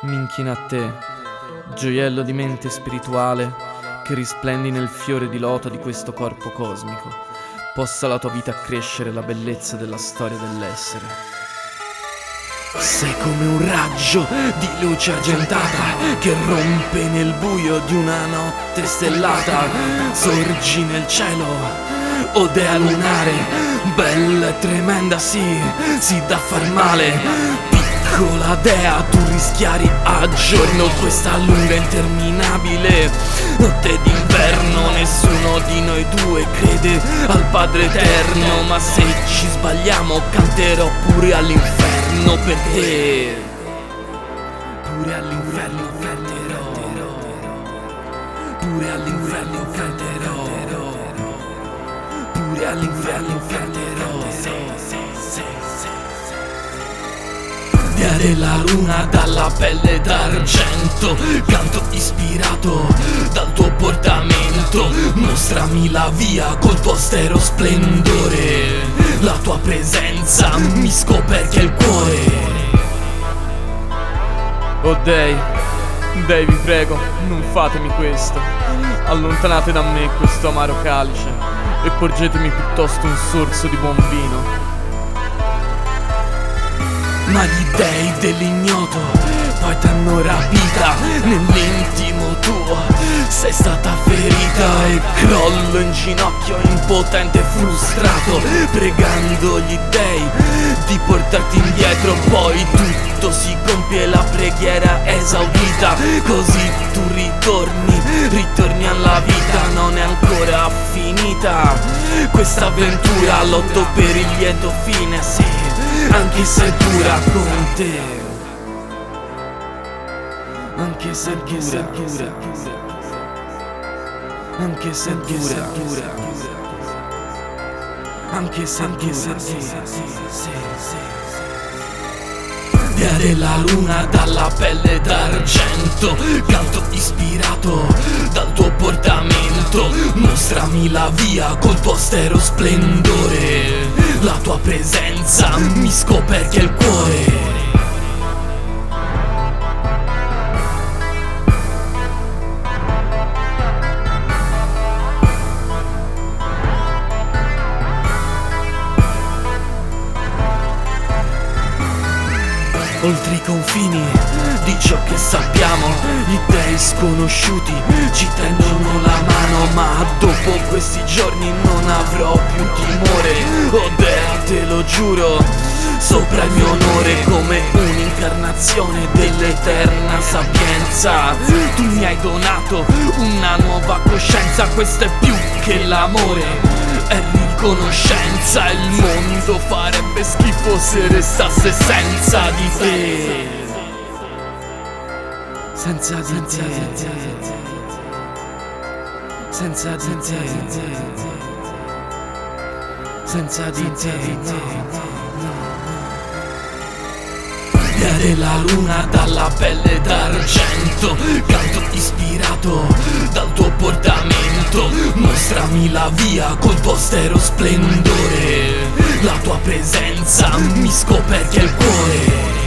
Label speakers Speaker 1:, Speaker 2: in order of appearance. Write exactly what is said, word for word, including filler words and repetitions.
Speaker 1: mi inchino a te, gioiello di mente spirituale che risplendi nel fiore di loto di questo corpo cosmico. Possa la tua vita accrescere la bellezza della storia dell'essere.
Speaker 2: Sei come un raggio di luce argentata che rompe nel buio di una notte stellata. Sorgi nel cielo, o dea lunare, bella e tremenda, sì, sì da far male. Piccola dea, tu rischiari a giorno questa lunga interminabile notte d'inverno. Nessuno di noi due crede al Padre Eterno, ma se ci sbagliamo canterò pure all'inferno per te. Pure all'inferno canterò, pure all'inferno canterò, pure all'inferno canterò. Diare la luna dalla pelle d'argento, canto ispirato dal tuo portamento. Mostrami la via col tuo austero splendore, la tua presenza mi scoperchia il cuore.
Speaker 1: Oh dei, dei vi prego, non fatemi questo. Allontanate da me questo amaro calice e porgetemi piuttosto un sorso di buon vino.
Speaker 2: Ma gli dei dell'ignoto poi t'hanno rapita nell'intimo tuo, sei stata ferita e crollo in ginocchio impotente e frustrato, pregando gli dei di portarti indietro. Poi tutto si compie, la preghiera è esaudita, così tu ritorni, ritorni alla vita. Non è ancora finita questa avventura, lotto per il lieto fine, sì, anche se dura con te, anche se dura, anche se dura, anche se dura. Diare la luna dalla pelle d'argento, canto ispirato dal tuo portamento. Mostrami la via col tuo austero splendore, la tua presenza mi scoperchia il cuore. Oltre i confini di ciò che sappiamo, gli dei sconosciuti ci tendono la mano, ma dopo questi giorni non avrò più timore. Oh dea, te lo giuro, sopra il mio onore, come un'incarnazione dell'eterna sapienza. Tu mi hai donato una nuova coscienza, questo è più che l'amore, è riconoscenza. Il mondo farebbe schifo se restasse senza di te, senza di te, senza di te, senza di te. Diare la luna dalla pelle d'argento, canto ispirato dal tuo portamento. Mostrami la via col tuo austero splendore, la tua presenza mi scoperchia il cuore.